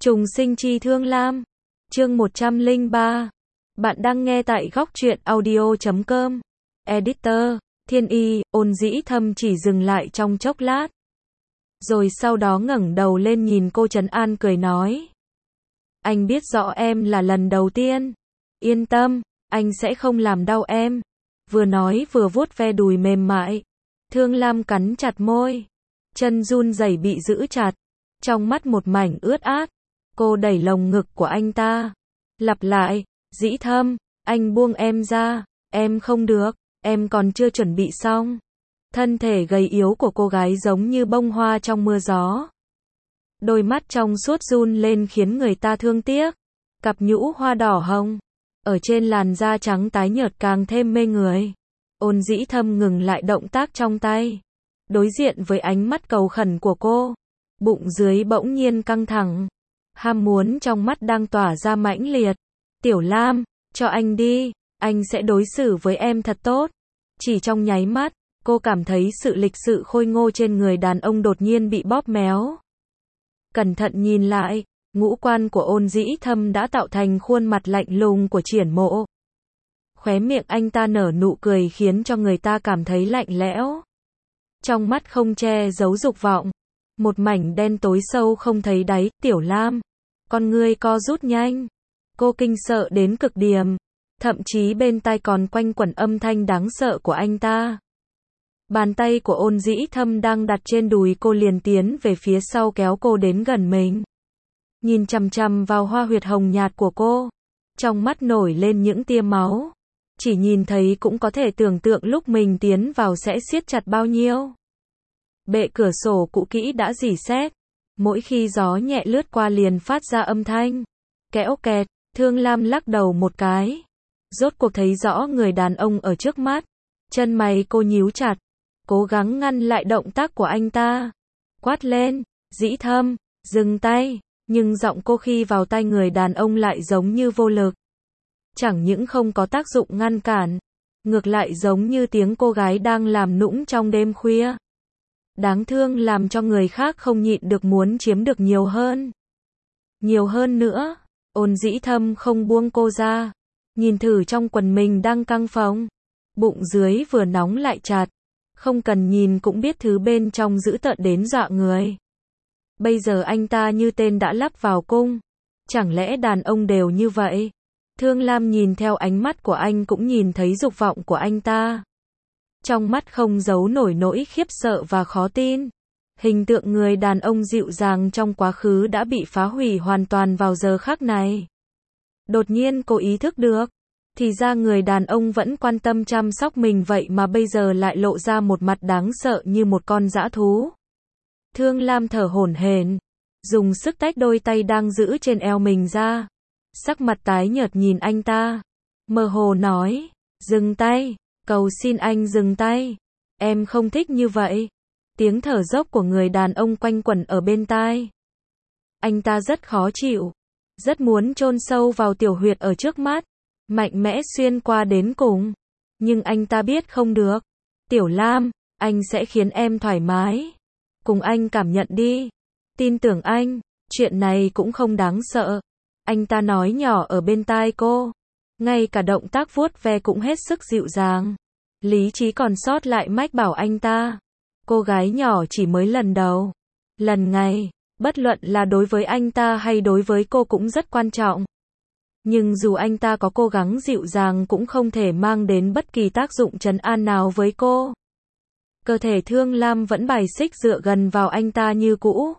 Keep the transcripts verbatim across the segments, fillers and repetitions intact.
Trùng sinh chi thương lam. Chương một trăm lẻ ba. Bạn đang nghe tại góc truyện audio chấm com. Editor, Thiên Y, Ôn Dĩ Thâm chỉ dừng lại trong chốc lát. Rồi sau đó ngẩng đầu lên nhìn cô trấn an cười nói. Anh biết rõ em là lần đầu tiên. Yên tâm, anh sẽ không làm đau em. Vừa nói vừa vuốt ve đùi mềm mại. Thương Lam cắn chặt môi. Chân run rẩy bị giữ chặt. Trong mắt một mảnh ướt át. Cô đẩy lồng ngực của anh ta. Lặp lại, Dĩ Thâm, anh buông em ra. Em không được, em còn chưa chuẩn bị xong. Thân thể gầy yếu của cô gái giống như bông hoa trong mưa gió. Đôi mắt trong suốt run lên khiến người ta thương tiếc. Cặp nhũ hoa đỏ hồng. Ở trên làn da trắng tái nhợt càng thêm mê người. Ôn Dĩ Thâm ngừng lại động tác trong tay. Đối diện với ánh mắt cầu khẩn của cô. Bụng dưới bỗng nhiên căng thẳng. Ham muốn trong mắt đang tỏa ra mãnh liệt. Tiểu Lam, cho anh đi, anh sẽ đối xử với em thật tốt. Chỉ trong nháy mắt, cô cảm thấy sự lịch sự khôi ngô trên người đàn ông đột nhiên bị bóp méo. Cẩn thận nhìn lại, ngũ quan của Ôn Dĩ Thâm đã tạo thành khuôn mặt lạnh lùng của Triển Mộ. Khóe miệng anh ta nở nụ cười khiến cho người ta cảm thấy lạnh lẽo. Trong mắt không che giấu dục vọng. Một mảnh đen tối sâu không thấy đáy. Tiểu Lam, con ngươi co rút nhanh. Cô kinh sợ đến cực điểm. Thậm chí bên tai còn quanh quẩn âm thanh đáng sợ của anh ta. Bàn tay của Ôn Dĩ Thâm đang đặt trên đùi cô liền tiến về phía sau kéo cô đến gần mình. Nhìn chằm chằm vào hoa huyệt hồng nhạt của cô. Trong mắt nổi lên những tia máu. Chỉ nhìn thấy cũng có thể tưởng tượng lúc mình tiến vào sẽ siết chặt bao nhiêu. Bệ cửa sổ cũ kỹ đã rỉ sét. Mỗi khi gió nhẹ lướt qua liền phát ra âm thanh. Kéo kẹt, Thương Lam lắc đầu một cái. Rốt cuộc thấy rõ người đàn ông ở trước mắt. Chân mày cô nhíu chặt. Cố gắng ngăn lại động tác của anh ta. Quát lên, Dĩ Thâm, dừng tay. Nhưng giọng cô khi vào tai người đàn ông lại giống như vô lực. Chẳng những không có tác dụng ngăn cản. Ngược lại giống như tiếng cô gái đang làm nũng trong đêm khuya. Đáng thương làm cho người khác không nhịn được muốn chiếm được nhiều hơn. Nhiều hơn nữa. Ôn Dĩ Thâm không buông cô ra. Nhìn thử trong quần mình đang căng phồng. Bụng dưới vừa nóng lại chặt. Không cần nhìn cũng biết thứ bên trong dữ tợn đến dọa người. Bây giờ anh ta như tên đã lắp vào cung. Chẳng lẽ đàn ông đều như vậy? Thương Lam nhìn theo ánh mắt của anh cũng nhìn thấy dục vọng của anh ta. Trong mắt không giấu nổi nỗi khiếp sợ và khó tin. Hình tượng người đàn ông dịu dàng trong quá khứ đã bị phá hủy hoàn toàn vào giờ khắc này. Đột nhiên cô ý thức được. Thì ra người đàn ông vẫn quan tâm chăm sóc mình vậy mà bây giờ lại lộ ra một mặt đáng sợ như một con dã thú. Thương Lam thở hổn hển. Dùng sức tách đôi tay đang giữ trên eo mình ra. Sắc mặt tái nhợt nhìn anh ta. Mơ hồ nói. Dừng tay. Cầu xin anh dừng tay. Em không thích như vậy. Tiếng thở dốc của người đàn ông quanh quẩn ở bên tai. Anh ta rất khó chịu. Rất muốn chôn sâu vào tiểu huyệt ở trước mắt. Mạnh mẽ xuyên qua đến cùng. Nhưng anh ta biết không được. Tiểu Lam, anh sẽ khiến em thoải mái. Cùng anh cảm nhận đi. Tin tưởng anh, chuyện này cũng không đáng sợ. Anh ta nói nhỏ ở bên tai cô. Ngay cả động tác vuốt ve cũng hết sức dịu dàng. Lý trí còn sót lại mách bảo anh ta. Cô gái nhỏ chỉ mới lần đầu. Lần ngày, bất luận là đối với anh ta hay đối với cô cũng rất quan trọng. Nhưng dù anh ta có cố gắng dịu dàng cũng không thể mang đến bất kỳ tác dụng trấn an nào với cô. Cơ thể Thương Lam vẫn bài xích dựa gần vào anh ta như cũ.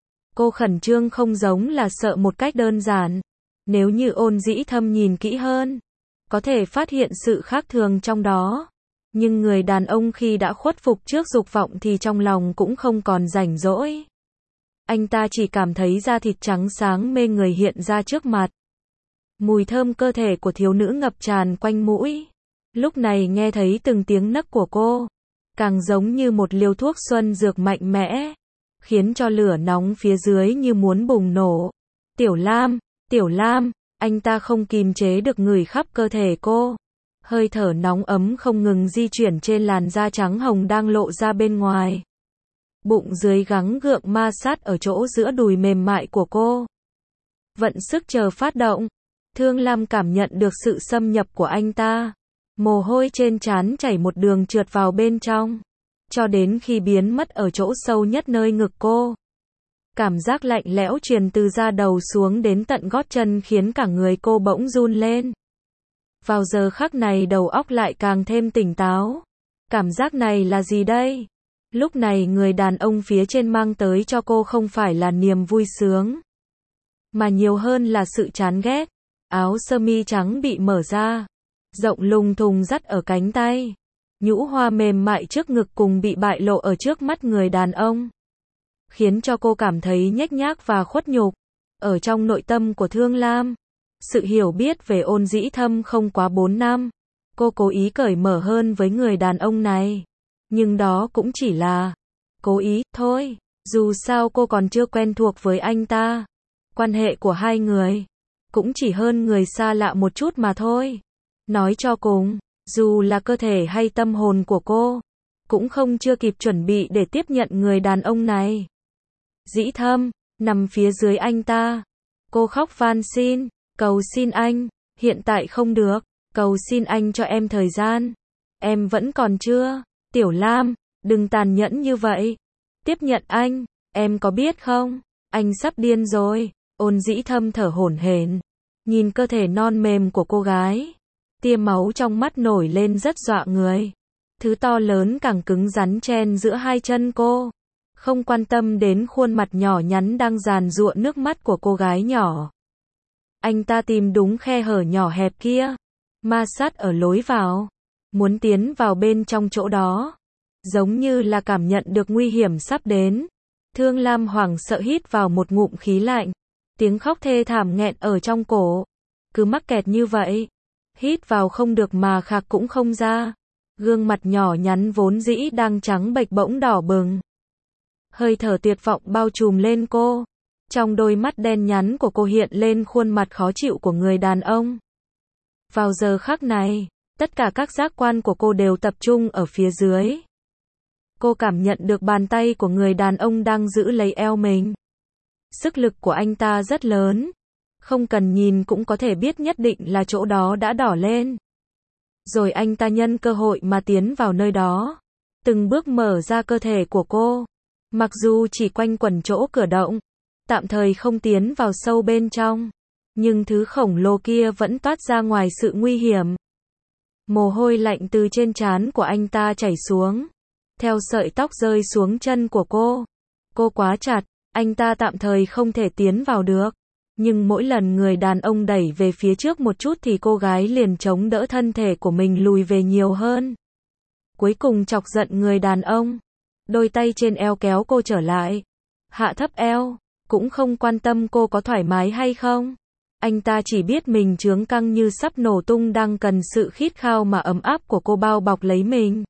Cô khẩn trương không giống là sợ một cách đơn giản. Nếu như Ôn Dĩ Thâm nhìn kỹ hơn, có thể phát hiện sự khác thường trong đó. Nhưng người đàn ông khi đã khuất phục trước dục vọng thì trong lòng cũng không còn rảnh rỗi. Anh ta chỉ cảm thấy da thịt trắng sáng mê người hiện ra trước mặt. Mùi thơm cơ thể của thiếu nữ ngập tràn quanh mũi. Lúc này nghe thấy từng tiếng nấc của cô. Càng giống như một liều thuốc xuân dược mạnh mẽ. Khiến cho lửa nóng phía dưới như muốn bùng nổ. Tiểu Lam, Tiểu Lam, anh ta không kìm chế được ngửi khắp cơ thể cô. Hơi thở nóng ấm không ngừng di chuyển trên làn da trắng hồng đang lộ ra bên ngoài. Bụng dưới gắng gượng ma sát ở chỗ giữa đùi mềm mại của cô. vận sức chờ phát động. Thương Lam cảm nhận được sự xâm nhập của anh ta. Mồ hôi trên trán chảy một đường trượt vào bên trong, cho đến khi biến mất ở chỗ sâu nhất nơi ngực cô. Cảm giác lạnh lẽo truyền từ da đầu xuống đến tận gót chân khiến cả người cô bỗng run lên. Vào giờ khắc này đầu óc lại càng thêm tỉnh táo. Cảm giác này là gì đây? Lúc này người đàn ông phía trên mang tới cho cô không phải là niềm vui sướng, mà nhiều hơn là sự chán ghét. Áo sơ mi trắng bị mở ra, rộng lùng thùng dắt ở cánh tay. Nhũ hoa mềm mại trước ngực cùng bị bại lộ ở trước mắt người đàn ông, khiến cho cô cảm thấy nhếch nhác và khuất nhục. Ở trong nội tâm của Thương Lam, sự hiểu biết về Ôn Dĩ Thâm không quá bốn năm. Cô cố ý cởi mở hơn với người đàn ông này. Nhưng đó cũng chỉ là cố ý thôi. Dù sao cô còn chưa quen thuộc với anh ta. Quan hệ của hai người cũng chỉ hơn người xa lạ một chút mà thôi. Nói cho cùng, dù là cơ thể hay tâm hồn của cô, cũng không chưa kịp chuẩn bị để tiếp nhận người đàn ông này. Dĩ Thâm nằm phía dưới anh ta. Cô khóc van xin, cầu xin anh, hiện tại không được, cầu xin anh cho em thời gian. Em vẫn còn chưa. Tiểu Lam, đừng tàn nhẫn như vậy. Tiếp nhận anh, em có biết không? Anh sắp điên rồi. Ôn Dĩ Thâm thở hổn hển, nhìn cơ thể non mềm của cô gái. Tia máu trong mắt nổi lên rất dọa người. Thứ to lớn càng cứng rắn chen giữa hai chân cô. Không quan tâm đến khuôn mặt nhỏ nhắn đang giàn giụa nước mắt của cô gái nhỏ. Anh ta tìm đúng khe hở nhỏ hẹp kia, ma sát ở lối vào, muốn tiến vào bên trong chỗ đó, giống như là cảm nhận được nguy hiểm sắp đến. Thương Lam hoảng sợ hít vào một ngụm khí lạnh, tiếng khóc thê thảm nghẹn ở trong cổ. Cứ mắc kẹt như vậy, hít vào không được mà khạc cũng không ra. Gương mặt nhỏ nhắn vốn dĩ đang trắng bệch bỗng đỏ bừng. Hơi thở tuyệt vọng bao trùm lên cô. Trong đôi mắt đen nhắn của cô hiện lên khuôn mặt khó chịu của người đàn ông. Vào giờ khắc này, tất cả các giác quan của cô đều tập trung ở phía dưới. Cô cảm nhận được bàn tay của người đàn ông đang giữ lấy eo mình. Sức lực của anh ta rất lớn. Không cần nhìn cũng có thể biết nhất định là chỗ đó đã đỏ lên. Rồi anh ta nhân cơ hội mà tiến vào nơi đó. Từng bước mở ra cơ thể của cô. Mặc dù chỉ quanh quẩn chỗ cửa động, tạm thời không tiến vào sâu bên trong, nhưng thứ khổng lồ kia vẫn toát ra ngoài sự nguy hiểm. Mồ hôi lạnh từ trên trán của anh ta chảy xuống, theo sợi tóc rơi xuống chân của cô. Cô quá chặt, anh ta tạm thời không thể tiến vào được. Nhưng mỗi lần người đàn ông đẩy về phía trước một chút thì cô gái liền chống đỡ thân thể của mình lùi về nhiều hơn. Cuối cùng chọc giận người đàn ông. Đôi tay trên eo kéo cô trở lại. Hạ thấp eo, cũng không quan tâm cô có thoải mái hay không. Anh ta chỉ biết mình chướng căng như sắp nổ tung đang cần sự khít khao mà ấm áp của cô bao bọc lấy mình.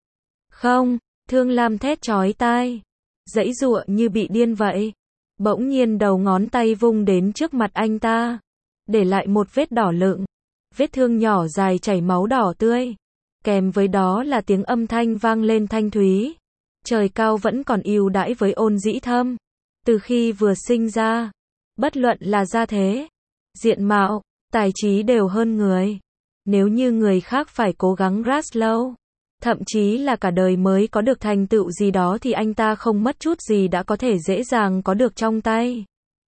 Không, Thương Lam thét chói tai, giãy giụa như bị điên vậy. Bỗng nhiên đầu ngón tay vung đến trước mặt anh ta, để lại một vết đỏ lựng, vết thương nhỏ dài chảy máu đỏ tươi. Kèm với đó là tiếng âm thanh vang lên thanh thúy. Trời cao vẫn còn ưu đãi với Ôn Dĩ Thâm. Từ khi vừa sinh ra, bất luận là gia thế, diện mạo, tài trí đều hơn người. Nếu như người khác phải cố gắng rát lâu, thậm chí là cả đời mới có được thành tựu gì đó thì anh ta không mất chút gì đã có thể dễ dàng có được trong tay.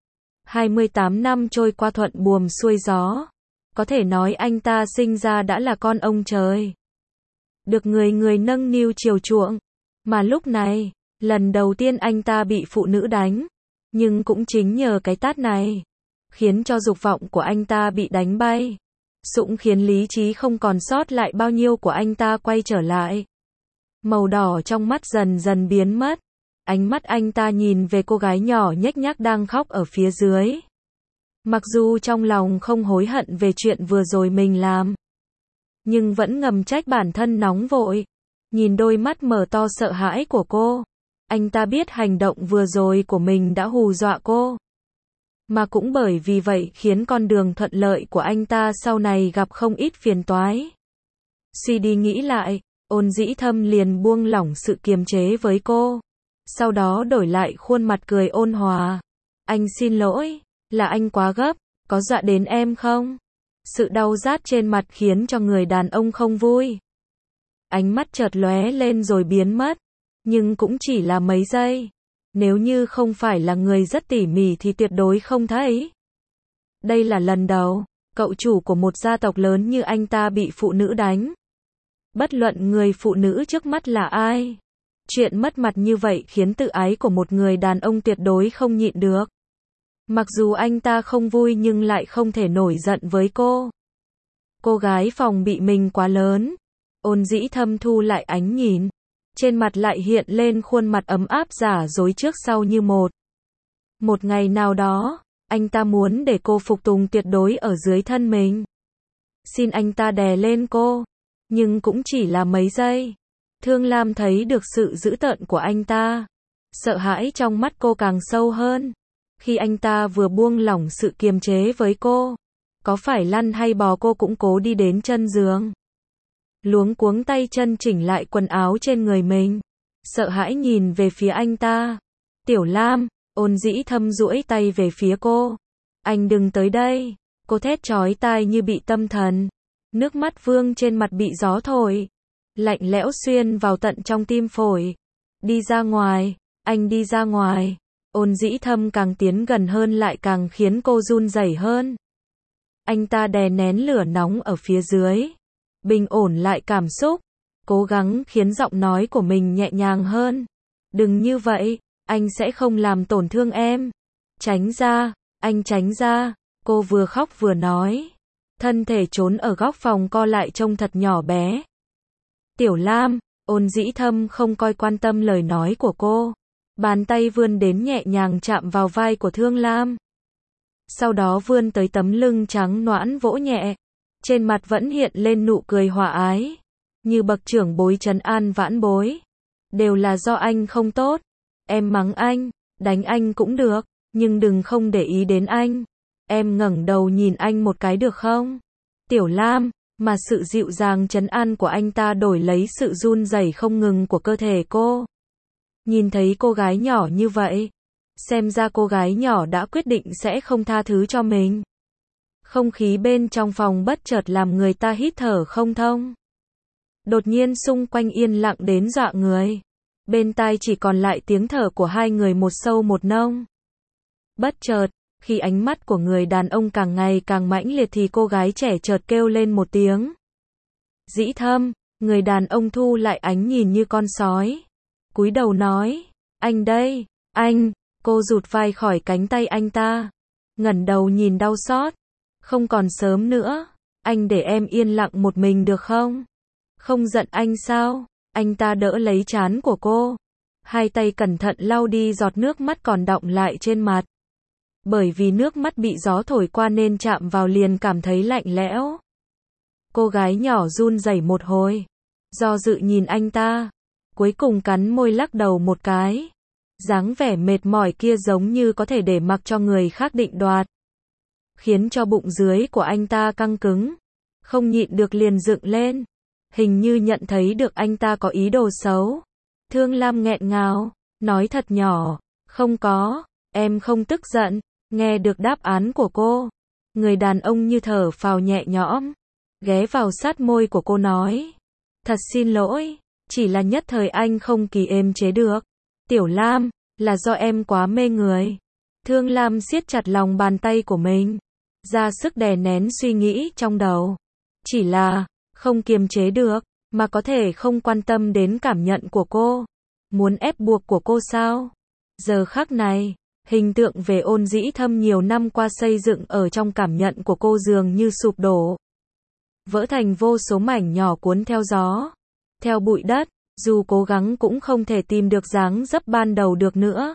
hai mươi tám năm trôi qua thuận buồm xuôi gió. Có thể nói anh ta sinh ra đã là con ông trời. Được người người nâng niu chiều chuộng. Mà lúc này, lần đầu tiên anh ta bị phụ nữ đánh. Nhưng cũng chính nhờ cái tát này, khiến cho dục vọng của anh ta bị đánh bay. Sũng khiến lý trí không còn sót lại bao nhiêu của anh ta quay trở lại. Màu đỏ trong mắt dần dần biến mất. Ánh mắt anh ta nhìn về cô gái nhỏ nhếch nhác đang khóc ở phía dưới. Mặc dù trong lòng không hối hận về chuyện vừa rồi mình làm, nhưng vẫn ngầm trách bản thân nóng vội. Nhìn đôi mắt mở to sợ hãi của cô, anh ta biết hành động vừa rồi của mình đã hù dọa cô. Mà cũng bởi vì vậy khiến con đường thuận lợi của anh ta sau này gặp không ít phiền toái. Suy đi nghĩ lại, Ôn Dĩ Thâm liền buông lỏng sự kiềm chế với cô. Sau đó đổi lại khuôn mặt cười ôn hòa. Anh xin lỗi, Là anh quá gấp, có dọa đến em không? Sự đau rát trên mặt khiến cho người đàn ông không vui. Ánh mắt chợt lóe lên rồi biến mất, nhưng cũng chỉ là mấy giây. Nếu như không phải là người rất tỉ mỉ thì tuyệt đối không thấy. Đây là lần đầu, cậu chủ của một gia tộc lớn như anh ta bị phụ nữ đánh. Bất luận người phụ nữ trước mắt là ai. Chuyện mất mặt như vậy khiến tự ái của một người đàn ông tuyệt đối không nhịn được. Mặc dù anh ta không vui nhưng lại không thể nổi giận với cô. Cô gái phòng bị mình quá lớn. Ôn Dĩ Thâm thu lại ánh nhìn. Trên mặt lại hiện lên khuôn mặt ấm áp giả dối trước sau như một. Một ngày nào đó, anh ta muốn để cô phục tùng tuyệt đối ở dưới thân mình. Xin anh ta đè lên cô. Nhưng cũng chỉ là mấy giây. Thương Lam thấy được sự dữ tợn của anh ta. Sợ hãi trong mắt cô càng sâu hơn. Khi anh ta vừa buông lỏng sự kiềm chế với cô. Có phải lăn hay bò cô cũng cố đi đến chân giường. Luống cuống tay chân chỉnh lại quần áo trên người mình. Sợ hãi nhìn về phía anh ta. Tiểu Lam, Ôn Dĩ Thâm duỗi tay về phía cô. Anh đừng tới đây. Cô thét chói tai như bị tâm thần. Nước mắt vương trên mặt bị gió thổi. Lạnh lẽo xuyên vào tận trong tim phổi. Đi ra ngoài, anh đi ra ngoài. Ôn Dĩ Thâm càng tiến gần hơn lại càng khiến cô run rẩy hơn. Anh ta đè nén lửa nóng ở phía dưới. Bình ổn lại cảm xúc. Cố gắng khiến giọng nói của mình nhẹ nhàng hơn. Đừng như vậy, anh sẽ không làm tổn thương em. Tránh ra, anh tránh ra. Cô vừa khóc vừa nói. Thân thể trốn ở góc phòng co lại trông thật nhỏ bé. Tiểu Lam, Ôn Dĩ Thâm không coi quan tâm lời nói của cô. Bàn tay vươn đến nhẹ nhàng chạm vào vai của Thương Lam. Sau đó vươn tới tấm lưng trắng nõn vỗ nhẹ. Trên mặt vẫn hiện lên nụ cười hòa ái. Như bậc trưởng bối trấn an vãn bối. Đều là do anh không tốt. Em mắng anh, đánh anh cũng được, nhưng đừng không để ý đến anh. Em ngẩng đầu nhìn anh một cái được không? Tiểu Lam, mà sự dịu dàng trấn an của anh ta đổi lấy sự run rẩy không ngừng của cơ thể cô. Nhìn thấy cô gái nhỏ như vậy, xem ra cô gái nhỏ đã quyết định sẽ không tha thứ cho mình. Không khí bên trong phòng bất chợt làm người ta hít thở không thông. Đột nhiên xung quanh yên lặng đến dọa người. Bên tai chỉ còn lại tiếng thở của hai người một sâu một nông. Bất chợt, khi ánh mắt của người đàn ông càng ngày càng mãnh liệt thì cô gái trẻ chợt kêu lên một tiếng. Dĩ Thâm, người đàn ông thu lại ánh nhìn như con sói. Cúi đầu nói, anh đây, anh, cô rụt vai khỏi cánh tay anh ta. Ngẩng đầu nhìn đau xót. Không còn sớm nữa, anh để em yên lặng một mình được không? Không giận anh sao? Anh ta đỡ lấy trán của cô. Hai tay cẩn thận lau đi giọt nước mắt còn đọng lại trên mặt. Bởi vì nước mắt bị gió thổi qua nên chạm vào liền cảm thấy lạnh lẽo. Cô gái nhỏ run rẩy một hồi. Do dự nhìn anh ta. Cuối cùng cắn môi lắc đầu một cái. Dáng vẻ mệt mỏi kia giống như có thể để mặc cho người khác định đoạt. Khiến cho bụng dưới của anh ta căng cứng. Không nhịn được liền dựng lên. Hình như nhận thấy được anh ta có ý đồ xấu. Thương Lam nghẹn ngào, nói thật nhỏ, không có, em không tức giận. Nghe được đáp án của cô, người đàn ông như thở phào nhẹ nhõm, ghé vào sát môi của cô nói. Thật xin lỗi, chỉ là nhất thời anh không kìm êm chế được. Tiểu Lam, là do em quá mê người. Thương Lam siết chặt lòng bàn tay của mình, ra sức đè nén suy nghĩ trong đầu. Chỉ là, không kiềm chế được, mà có thể không quan tâm đến cảm nhận của cô. Muốn ép buộc của cô sao? Giờ khắc này, hình tượng về Ôn Dĩ Thâm nhiều năm qua xây dựng ở trong cảm nhận của cô dường như sụp đổ. Vỡ thành vô số mảnh nhỏ cuốn theo gió, theo bụi đất, dù cố gắng cũng không thể tìm được dáng dấp ban đầu được nữa.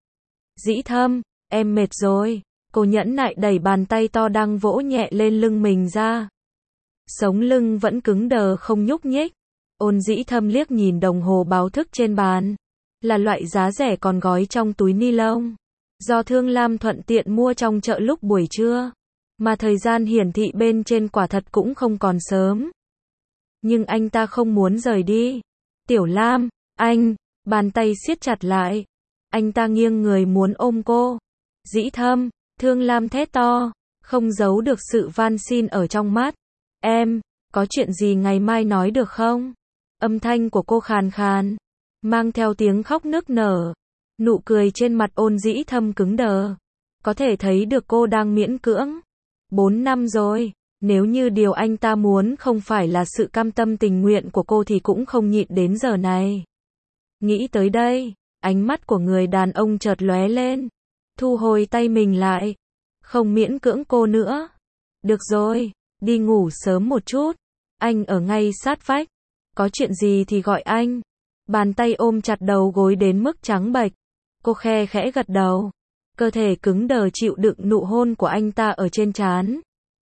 Dĩ Thâm, em mệt rồi. Cô nhẫn nại đẩy bàn tay to đang vỗ nhẹ lên lưng mình ra. Sống lưng vẫn cứng đờ không nhúc nhích. Ôn Dĩ Thâm liếc nhìn đồng hồ báo thức trên bàn. Là loại giá rẻ còn gói trong túi ni lông. Do Thương Lam thuận tiện mua trong chợ lúc buổi trưa. Mà thời gian hiển thị bên trên quả thật cũng không còn sớm. Nhưng anh ta không muốn rời đi. Tiểu Lam, anh, bàn tay siết chặt lại. Anh ta nghiêng người muốn ôm cô. Dĩ Thâm, Thương Lam thét to, không giấu được sự van xin ở trong mắt. Em, có chuyện gì ngày mai nói được không? Âm thanh của cô khàn khàn, mang theo tiếng khóc nức nở. Nụ cười trên mặt Ôn Dĩ Thâm cứng đờ. Có thể thấy được cô đang miễn cưỡng. Bốn năm rồi, nếu như điều anh ta muốn không phải là sự cam tâm tình nguyện của cô thì cũng không nhịn đến giờ này. Nghĩ tới đây, ánh mắt của người đàn ông chợt lóe lên. Thu hồi tay mình lại. Không miễn cưỡng cô nữa. Được rồi, đi ngủ sớm một chút. Anh ở ngay sát vách. Có chuyện gì thì gọi anh. Bàn tay ôm chặt đầu gối đến mức trắng bệch. Cô khe khẽ gật đầu. Cơ thể cứng đờ chịu đựng nụ hôn của anh ta ở trên trán.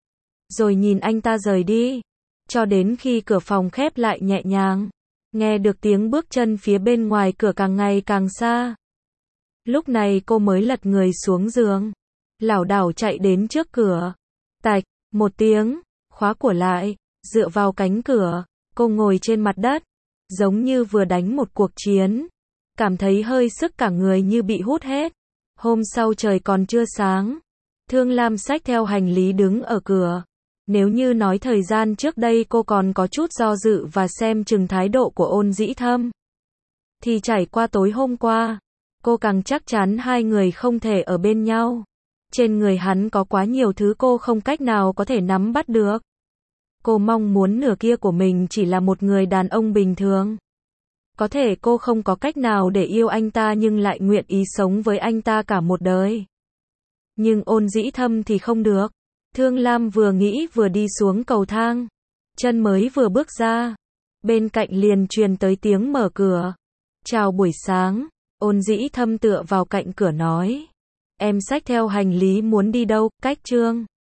Rồi nhìn anh ta rời đi. Cho đến khi cửa phòng khép lại nhẹ nhàng. Nghe được tiếng bước chân phía bên ngoài cửa càng ngày càng xa. Lúc này cô mới lật người xuống giường. Lảo đảo chạy đến trước cửa. Tạch, một tiếng, khóa cửa lại. Dựa vào cánh cửa, cô ngồi trên mặt đất. Giống như vừa đánh một cuộc chiến. Cảm thấy hơi sức cả người như bị hút hết. Hôm sau trời còn chưa sáng. Thương Lam xách theo hành lý đứng ở cửa. Nếu như nói thời gian trước đây cô còn có chút do dự và xem chừng thái độ của Ôn Dĩ Thâm, thì trải qua tối hôm qua, cô càng chắc chắn hai người không thể ở bên nhau. Trên người hắn có quá nhiều thứ cô không cách nào có thể nắm bắt được. Cô mong muốn nửa kia của mình chỉ là một người đàn ông bình thường. Có thể cô không có cách nào để yêu anh ta nhưng lại nguyện ý sống với anh ta cả một đời. Nhưng Ôn Dĩ Thâm thì không được. Thương Lam vừa nghĩ vừa đi xuống cầu thang. Chân mới vừa bước ra. Bên cạnh liền truyền tới tiếng mở cửa. Chào buổi sáng. Ôn Dĩ Thâm tựa vào cạnh cửa nói. Em xách theo hành lý muốn đi đâu, cách Trương